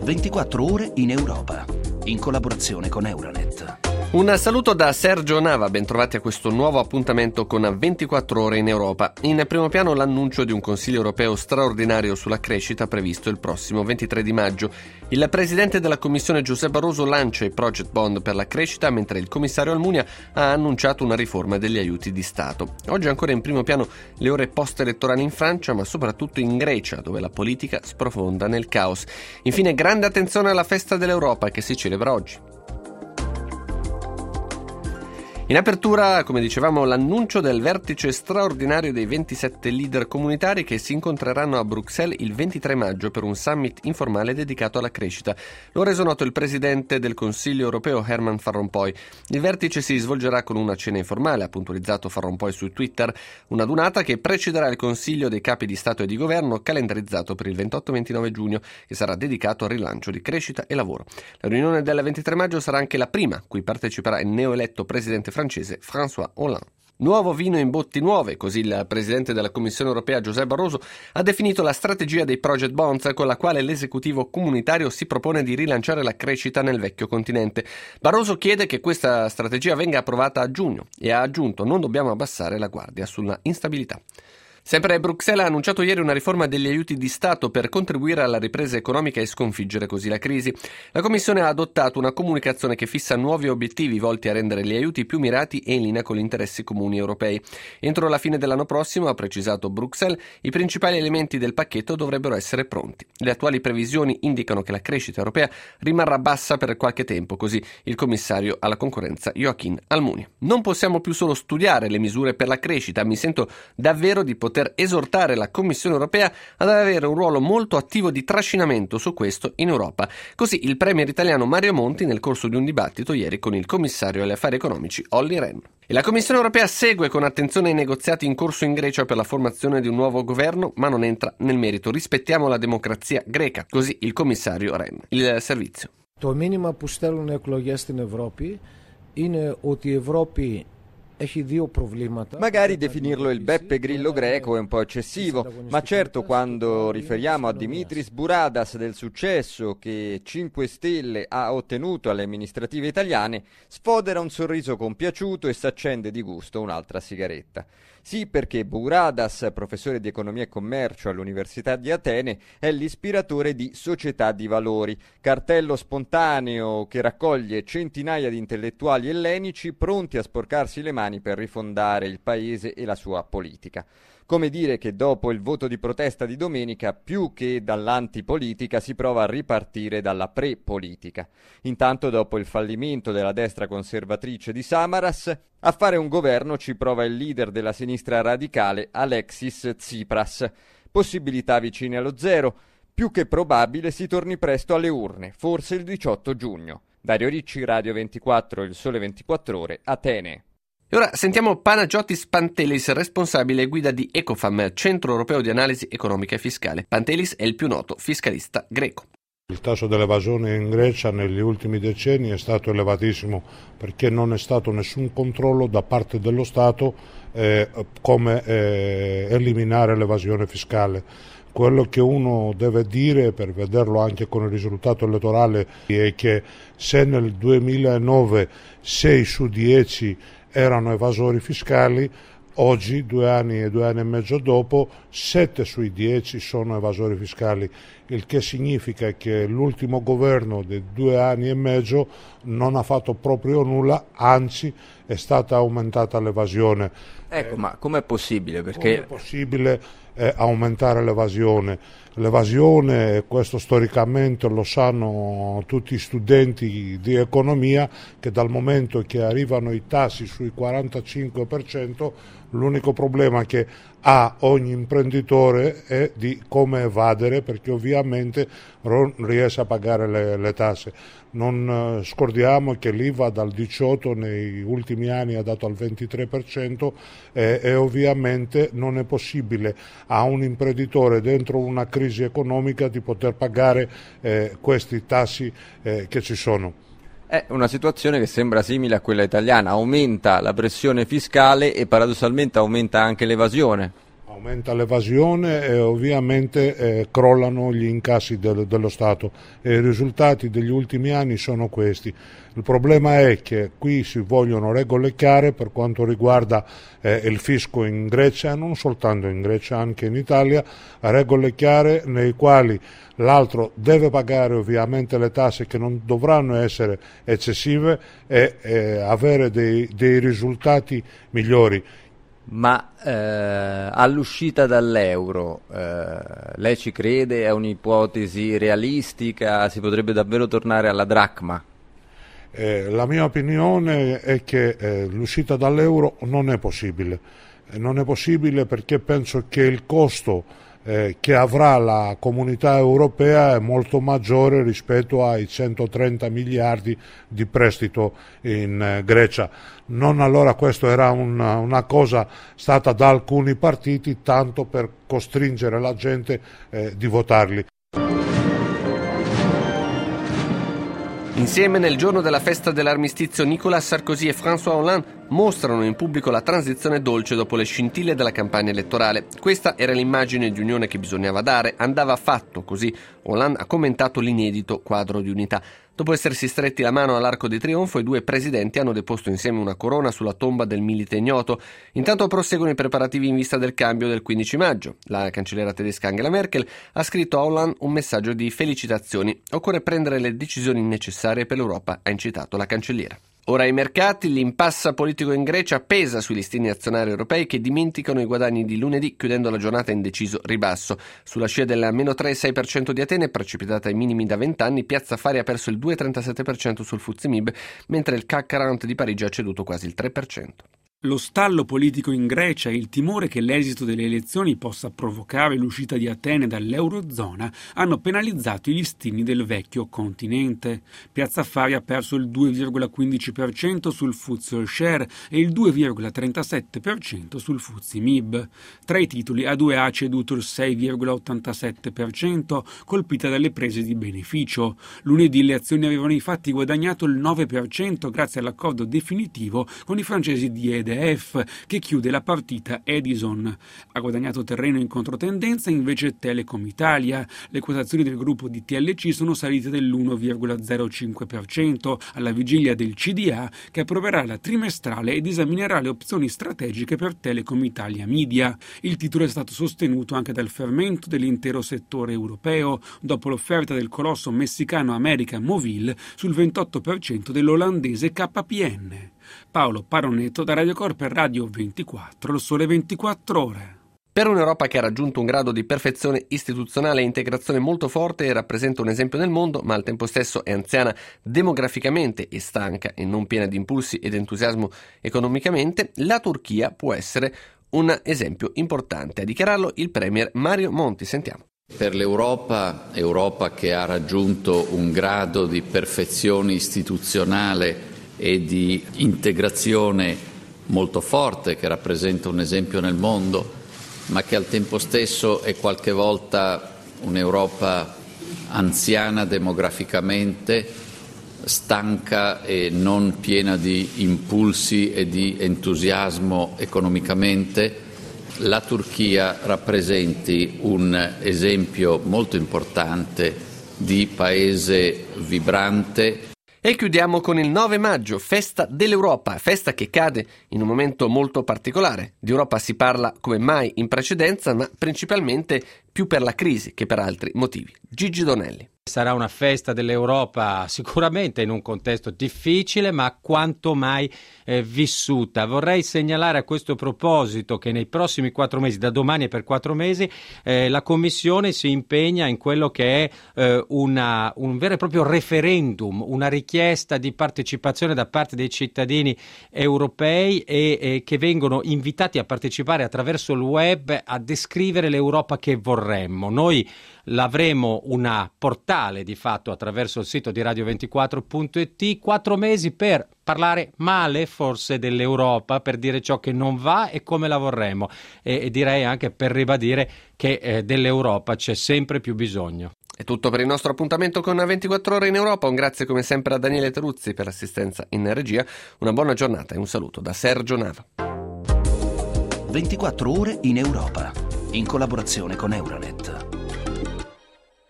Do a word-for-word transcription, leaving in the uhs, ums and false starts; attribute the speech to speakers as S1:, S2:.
S1: ventiquattro ore in Europa, in collaborazione con Euronet.
S2: Un saluto da Sergio Nava, bentrovati a questo nuovo appuntamento con ventiquattro ore in Europa. In primo piano l'annuncio di un Consiglio europeo straordinario sulla crescita previsto il prossimo ventitré di maggio. Il presidente della Commissione Giuseppe Barroso lancia i project bond per la crescita, mentre il commissario Almunia ha annunciato una riforma degli aiuti di Stato. Oggi ancora in primo piano le ore post-elettorali in Francia, ma soprattutto in Grecia, dove la politica sprofonda nel caos. Infine, grande attenzione alla festa dell'Europa che si celebra oggi. In apertura, come dicevamo, l'annuncio del vertice straordinario dei ventisette leader comunitari che si incontreranno a Bruxelles il ventitré maggio per un summit informale dedicato alla crescita. Lo ha reso noto il presidente del Consiglio europeo Herman Van Rompuy. Il vertice si svolgerà con una cena informale, ha puntualizzato Van Rompuy su Twitter, una dunata che precederà il Consiglio dei capi di Stato e di Governo calendarizzato per il ventotto ventinove giugno, che sarà dedicato al rilancio di crescita e lavoro. La riunione del ventitré maggio sarà anche la prima, cui parteciperà il neoeletto presidente francese François Hollande. Nuovo vino in botti nuove, così il presidente della Commissione europea Giuseppe Barroso ha definito la strategia dei project bonds con la quale l'esecutivo comunitario si propone di rilanciare la crescita nel vecchio continente. Barroso chiede che questa strategia venga approvata a giugno e ha aggiunto: non dobbiamo abbassare la guardia sulla instabilità. Sempre Bruxelles ha annunciato ieri una riforma degli aiuti di Stato per contribuire alla ripresa economica e sconfiggere così la crisi. La Commissione ha adottato una comunicazione che fissa nuovi obiettivi volti a rendere gli aiuti più mirati e in linea con gli interessi comuni europei. Entro la fine dell'anno prossimo, ha precisato Bruxelles, i principali elementi del pacchetto dovrebbero essere pronti. Le attuali previsioni indicano che la crescita europea rimarrà bassa per qualche tempo, così il commissario alla concorrenza Joachim Almunia. Non possiamo più solo studiare le misure per la crescita, mi sento davvero di poter poter esortare la Commissione europea ad avere un ruolo molto attivo di trascinamento su questo in Europa. Così il premier italiano Mario Monti nel corso di un dibattito ieri con il commissario agli affari economici Olli Rehn. E la Commissione europea segue con attenzione i negoziati in corso in Grecia per la formazione di un nuovo governo, ma non entra nel merito. Rispettiamo la democrazia greca, così il commissario Rehn. Il servizio.
S3: Το μήνυμα που στέλνουν εκλογές στην Ευρώπη είναι ότι η Ευρώπη
S4: Magari definirlo il Beppe Grillo greco è un po' eccessivo, ma certo quando riferiamo a Dimitris Buradas del successo che cinque Stelle ha ottenuto alle amministrative italiane, sfodera un sorriso compiaciuto e s'accende di gusto un'altra sigaretta. Sì, perché Buradas, professore di economia e commercio all'Università di Atene, è l'ispiratore di Società di Valori, cartello spontaneo che raccoglie centinaia di intellettuali ellenici pronti a sporcarsi le mani per rifondare il paese e la sua politica. Come dire che dopo il voto di protesta di domenica, più che dall'antipolitica, si prova a ripartire dalla pre-politica. Intanto, dopo il fallimento della destra conservatrice di Samaras, a fare un governo ci prova il leader della sinistra radicale, Alexis Tsipras. Possibilità vicine allo zero, più che probabile si torni presto alle urne, forse il diciotto giugno. Dario Ricci, Radio ventiquattro, Il Sole ventiquattro Ore, Atene.
S2: E ora sentiamo Panagiotis Pantelis, responsabile guida di Ecofam, Centro Europeo di Analisi Economica e Fiscale. Pantelis è il più noto fiscalista greco.
S5: Il tasso dell'evasione in Grecia negli ultimi decenni è stato elevatissimo perché non è stato nessun controllo da parte dello Stato eh, come eh, eliminare l'evasione fiscale. Quello che uno deve dire, per vederlo anche con il risultato elettorale, è che se nel duemilanove sei su dieci erano evasori fiscali, oggi, due anni e due anni e mezzo dopo, sette sui dieci sono evasori fiscali, il che significa che l'ultimo governo dei due anni e mezzo non ha fatto proprio nulla, anzi è stata aumentata l'evasione.
S4: Ecco, eh, ma com'è possibile? Perché
S5: com'è possibile eh, aumentare l'evasione? L'evasione, questo storicamente lo sanno tutti gli studenti di economia, che dal momento che arrivano i tassi sui quarantacinque per cento, l'unico problema che ha ogni imprenditore è di come evadere, perché ovviamente non riesce a pagare le, le tasse. Non eh, scordiamo che l'I V A dal diciotto negli ultimi anni ha dato al ventitré per cento eh, e ovviamente non è possibile a un imprenditore dentro una crisi economica di poter pagare eh, questi tassi eh, che ci sono.
S4: È una situazione che sembra simile a quella italiana, aumenta la pressione fiscale e paradossalmente aumenta anche l'evasione.
S5: Aumenta l'evasione e ovviamente eh, crollano gli incassi del, dello Stato e i risultati degli ultimi anni sono questi. Il problema è che qui si vogliono regole chiare per quanto riguarda eh, il fisco in Grecia, non soltanto in Grecia, anche in Italia, regole chiare nei quali l'altro deve pagare ovviamente le tasse che non dovranno essere eccessive e eh, avere dei, dei risultati migliori.
S4: Ma eh, all'uscita dall'euro, eh, lei ci crede? È un'ipotesi realistica? Si potrebbe davvero tornare alla dracma?
S5: Eh, la mia opinione è che eh, l'uscita dall'euro non è possibile. Eh, non è possibile perché penso che il costo eh, che avrà la comunità europea è molto maggiore rispetto ai centotrenta miliardi di prestito in eh, Grecia. Non allora questo era una, una cosa stata da alcuni partiti tanto per costringere la gente eh, di votarli.
S2: Insieme nel giorno della festa dell'armistizio Nicolas Sarkozy e François Hollande mostrano in pubblico la transizione dolce dopo le scintille della campagna elettorale. Questa era l'immagine di unione che bisognava dare, andava fatto, così Hollande ha commentato l'inedito quadro di unità. Dopo essersi stretti la mano all'Arco di Trionfo, i due presidenti hanno deposto insieme una corona sulla tomba del milite ignoto. Intanto proseguono i preparativi in vista del cambio del quindici maggio. La cancelliera tedesca Angela Merkel ha scritto a Hollande un messaggio di felicitazioni. Occorre prendere le decisioni necessarie per l'Europa, ha incitato la cancelliera. Ora ai mercati, l'impasse politico in Grecia pesa sui listini azionari europei che dimenticano i guadagni di lunedì chiudendo la giornata in deciso ribasso. Sulla scia del meno tre virgola sei per cento di Atene, precipitata ai minimi da vent'anni, Piazza Affari ha perso il due virgola trentasette per cento sul F T S E M I B, mentre il C A C quaranta di Parigi ha ceduto quasi il tre per cento.
S6: Lo stallo politico in Grecia e il timore che l'esito delle elezioni possa provocare l'uscita di Atene dall'Eurozona hanno penalizzato i listini del vecchio continente. Piazza Affari ha perso il due virgola quindici per cento sul F T S E All Share e il due virgola trentasette per cento sul F T S E M I B. Tra i titoli A due A ha ceduto il sei virgola ottantasette per cento, colpita dalle prese di beneficio. Lunedì le azioni avevano infatti guadagnato il nove per cento grazie all'accordo definitivo con i francesi di E D F, che chiude la partita Edison. Ha guadagnato terreno in controtendenza invece Telecom Italia. Le quotazioni del gruppo di T L C sono salite dell'uno virgola zero cinque per cento alla vigilia del C D A, che approverà la trimestrale ed esaminerà le opzioni strategiche per Telecom Italia Media. Il titolo è stato sostenuto anche dal fermento dell'intero settore europeo dopo l'offerta del colosso messicano América Móvil sul ventotto per cento dell'olandese K P N. Paolo Paronetto da Radio Cor per Radio ventiquattro, il Sole ventiquattro Ore.
S2: Per un'Europa che ha raggiunto un grado di perfezione istituzionale e integrazione molto forte e rappresenta un esempio nel mondo, ma al tempo stesso è anziana demograficamente e stanca e non piena di impulsi ed entusiasmo economicamente, la Turchia può essere un esempio importante. A dichiararlo il premier Mario Monti. Sentiamo.
S7: Per l'Europa, Europa che ha raggiunto un grado di perfezione istituzionale e di integrazione molto forte, che rappresenta un esempio nel mondo, ma che al tempo stesso è qualche volta un'Europa anziana demograficamente, stanca e non piena di impulsi e di entusiasmo economicamente, la Turchia rappresenti un esempio molto importante di paese vibrante.
S2: E chiudiamo con il nove maggio, festa dell'Europa, festa che cade in un momento molto particolare. Di Europa si parla come mai in precedenza, ma principalmente più per la crisi che per altri motivi. Gigi Donelli.
S8: Sarà una festa dell'Europa sicuramente in un contesto difficile, ma quanto mai eh, vissuta. Vorrei segnalare a questo proposito che nei prossimi quattro mesi, da domani e per quattro mesi, eh, la Commissione si impegna in quello che è eh, una, un vero e proprio referendum, una richiesta di partecipazione da parte dei cittadini europei e, e che vengono invitati a partecipare attraverso il web a descrivere l'Europa che vorremmo. Noi l'avremo una portale di fatto attraverso il sito di radio ventiquattro punto it, quattro mesi per parlare male forse dell'Europa, per dire ciò che non va e come la vorremmo e, e direi anche per ribadire che eh, dell'Europa c'è sempre più bisogno.
S2: È tutto per il nostro appuntamento con ventiquattro ore in Europa. Un grazie come sempre a Daniele Teruzzi per l'assistenza in regia, una buona giornata e un saluto da Sergio Nava.
S1: ventiquattro ore in Europa, in collaborazione con Euronet.